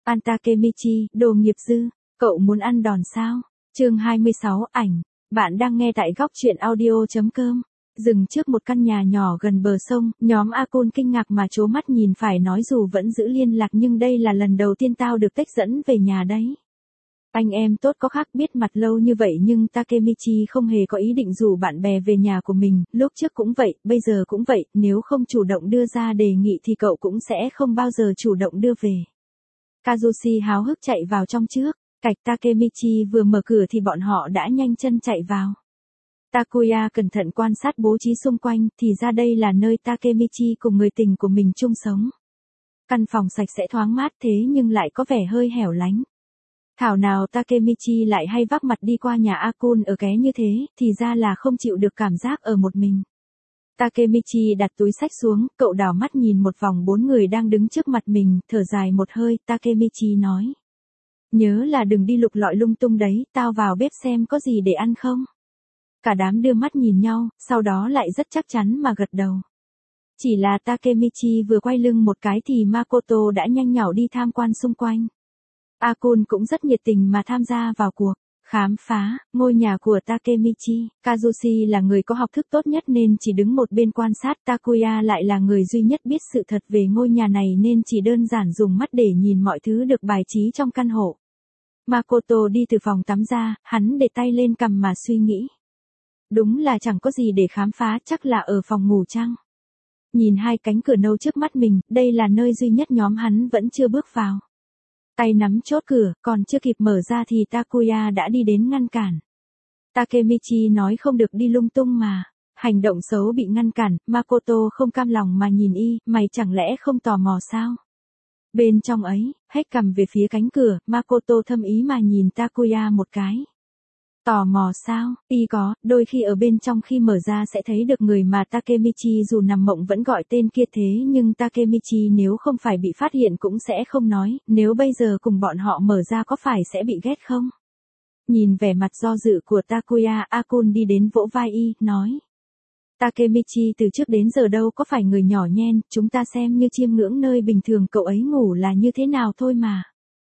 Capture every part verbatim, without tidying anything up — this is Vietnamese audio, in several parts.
An Takemichi, đồ nghiệp dư, cậu muốn ăn đòn sao? Chương hai mươi sáu, ảnh. Bạn đang nghe tại góc truyện audio.com. Dừng trước một căn nhà nhỏ gần bờ sông, nhóm A-kun kinh ngạc mà trố mắt nhìn phải nói dù vẫn giữ liên lạc nhưng đây là lần đầu tiên tao được tách dẫn về nhà đấy. Anh em tốt có khác biết mặt lâu như vậy nhưng Takemichi không hề có ý định rủ bạn bè về nhà của mình, lúc trước cũng vậy, bây giờ cũng vậy, nếu không chủ động đưa ra đề nghị thì cậu cũng sẽ không bao giờ chủ động đưa về. Kazushi háo hức chạy vào trong trước, cạch Takemichi vừa mở cửa thì bọn họ đã nhanh chân chạy vào. Takuya cẩn thận quan sát bố trí xung quanh, thì ra đây là nơi Takemichi cùng người tình của mình chung sống. Căn phòng sạch sẽ thoáng mát thế nhưng lại có vẻ hơi hẻo lánh. Thảo nào Takemichi lại hay vác mặt đi qua nhà A-kun ở ké như thế, thì ra là không chịu được cảm giác ở một mình. Takemichi đặt túi xách xuống, cậu đảo mắt nhìn một vòng bốn người đang đứng trước mặt mình, thở dài một hơi, Takemichi nói. Nhớ là đừng đi lục lọi lung tung đấy, tao vào bếp xem có gì để ăn không. Cả đám đưa mắt nhìn nhau, sau đó lại rất chắc chắn mà gật đầu. Chỉ là Takemichi vừa quay lưng một cái thì Makoto đã nhanh nhảu đi tham quan xung quanh. A-kun cũng rất nhiệt tình mà tham gia vào cuộc khám phá ngôi nhà của Takemichi. Kazushi là người có học thức tốt nhất nên chỉ đứng một bên quan sát. Takuya lại là người duy nhất biết sự thật về ngôi nhà này nên chỉ đơn giản dùng mắt để nhìn mọi thứ được bài trí trong căn hộ. Makoto đi từ phòng tắm ra, hắn để tay lên cằm mà suy nghĩ. Đúng là chẳng có gì để khám phá, chắc là ở phòng ngủ chăng. Nhìn hai cánh cửa nâu trước mắt mình, đây là nơi duy nhất nhóm hắn vẫn chưa bước vào. Tay nắm chốt cửa, còn chưa kịp mở ra thì Takuya đã đi đến ngăn cản. Takemichi nói không được đi lung tung mà. Hành động xấu bị ngăn cản, Makoto không cam lòng mà nhìn y, mày chẳng lẽ không tò mò sao? Bên trong ấy, hét cằm về phía cánh cửa, Makoto thâm ý mà nhìn Takuya một cái. Tò mò sao? Y có, đôi khi ở bên trong khi mở ra sẽ thấy được người mà Takemichi dù nằm mộng vẫn gọi tên kia thế nhưng Takemichi nếu không phải bị phát hiện cũng sẽ không nói, nếu bây giờ cùng bọn họ mở ra có phải sẽ bị ghét không? Nhìn vẻ mặt do dự của Takuya, A-kun đi đến vỗ vai y, nói. Takemichi từ trước đến giờ đâu có phải người nhỏ nhen, chúng ta xem như chiêm ngưỡng nơi bình thường cậu ấy ngủ là như thế nào thôi mà.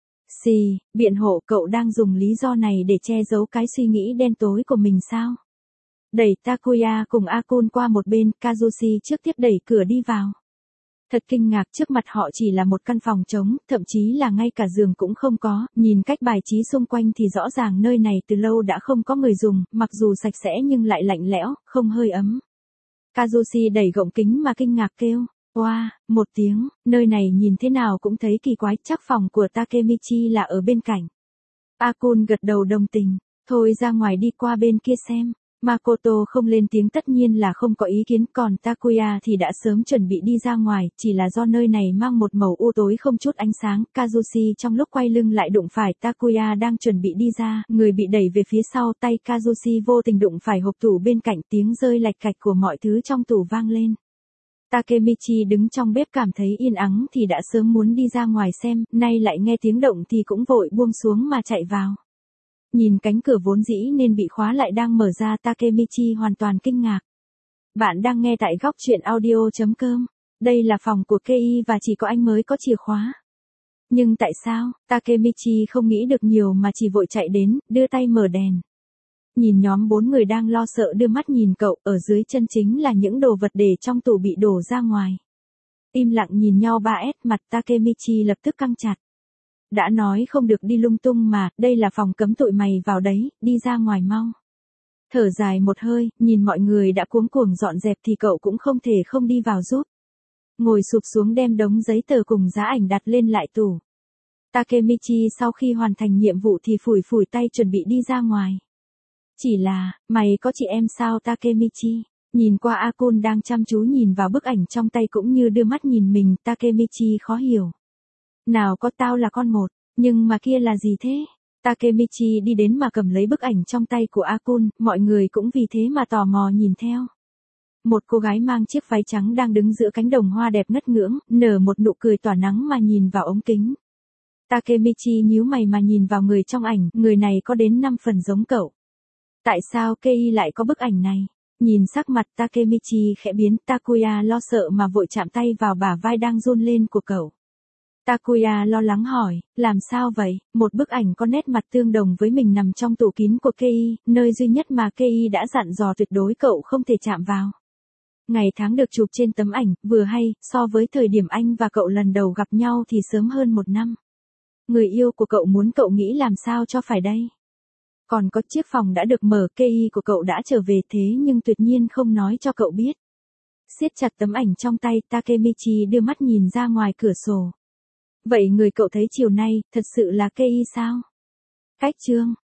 Xì, biện hộ cậu đang dùng lý do này để che giấu cái suy nghĩ đen tối của mình sao? Đẩy Takuya cùng A-kun qua một bên, Kazushi trước tiếp đẩy cửa đi vào. Thật kinh ngạc trước mặt họ chỉ là một căn phòng trống, thậm chí là ngay cả giường cũng không có, nhìn cách bài trí xung quanh thì rõ ràng nơi này từ lâu đã không có người dùng, mặc dù sạch sẽ nhưng lại lạnh lẽo, không hơi ấm. Kazushi đẩy gọng kính mà kinh ngạc kêu. Wow, một tiếng, nơi này nhìn thế nào cũng thấy kỳ quái, chắc phòng của Takemichi là ở bên cạnh. A-kun gật đầu đồng tình, thôi ra ngoài đi qua bên kia xem. Makoto không lên tiếng tất nhiên là không có ý kiến, còn Takuya thì đã sớm chuẩn bị đi ra ngoài, chỉ là do nơi này mang một màu u tối không chút ánh sáng. Kazushi trong lúc quay lưng lại đụng phải Takuya đang chuẩn bị đi ra, người bị đẩy về phía sau, tay Kazushi vô tình đụng phải hộp tủ bên cạnh, tiếng rơi lạch cạch của mọi thứ trong tủ vang lên. Takemichi đứng trong bếp cảm thấy yên ắng thì đã sớm muốn đi ra ngoài xem, nay lại nghe tiếng động thì cũng vội buông xuống mà chạy vào. Nhìn cánh cửa vốn dĩ nên bị khóa lại đang mở ra, Takemichi hoàn toàn kinh ngạc. Bạn đang nghe tại góc truyện audio.com. Đây là phòng của Kei và chỉ có anh mới có chìa khóa. Nhưng tại sao? Takemichi không nghĩ được nhiều mà chỉ vội chạy đến, đưa tay mở đèn. Nhìn nhóm bốn người đang lo sợ đưa mắt nhìn cậu, ở dưới chân chính là những đồ vật để trong tủ bị đổ ra ngoài. Im lặng nhìn nhau ba ét, mặt Takemichi lập tức căng chặt. Đã nói không được đi lung tung mà, đây là phòng cấm tụi mày vào đấy, đi ra ngoài mau. Thở dài một hơi, nhìn mọi người đã cuống cuồng dọn dẹp thì cậu cũng không thể không đi vào giúp. Ngồi sụp xuống đem đống giấy tờ cùng giá ảnh đặt lên lại tủ. Takemichi sau khi hoàn thành nhiệm vụ thì phủi phủi tay chuẩn bị đi ra ngoài. Chỉ là, mày có chị em sao Takemichi? Nhìn qua A-kun đang chăm chú nhìn vào bức ảnh trong tay cũng như đưa mắt nhìn mình, Takemichi khó hiểu. Nào có tao là con một, nhưng mà kia là gì thế? Takemichi đi đến mà cầm lấy bức ảnh trong tay của A-kun, mọi người cũng vì thế mà tò mò nhìn theo. Một cô gái mang chiếc váy trắng đang đứng giữa cánh đồng hoa đẹp ngất ngưỡng, nở một nụ cười tỏa nắng mà nhìn vào ống kính. Takemichi nhíu mày mà nhìn vào người trong ảnh, người này có đến năm phần giống cậu. Tại sao Kei lại có bức ảnh này? Nhìn sắc mặt Takemichi khẽ biến, Takuya lo sợ mà vội chạm tay vào bả vai đang run lên của cậu. Takuya lo lắng hỏi, làm sao vậy? Một bức ảnh có nét mặt tương đồng với mình nằm trong tủ kín của Kei, nơi duy nhất mà Kei đã dặn dò tuyệt đối cậu không thể chạm vào. Ngày tháng được chụp trên tấm ảnh, vừa hay, so với thời điểm anh và cậu lần đầu gặp nhau thì sớm hơn một năm. Người yêu của cậu muốn cậu nghĩ làm sao cho phải đây? Còn có chiếc phòng đã được mở, Kei của cậu đã trở về thế nhưng tuyệt nhiên không nói cho cậu biết. Siết chặt tấm ảnh trong tay, Takemichi đưa mắt nhìn ra ngoài cửa sổ. Vậy người cậu thấy chiều nay, thật sự là Kei sao? Cách chương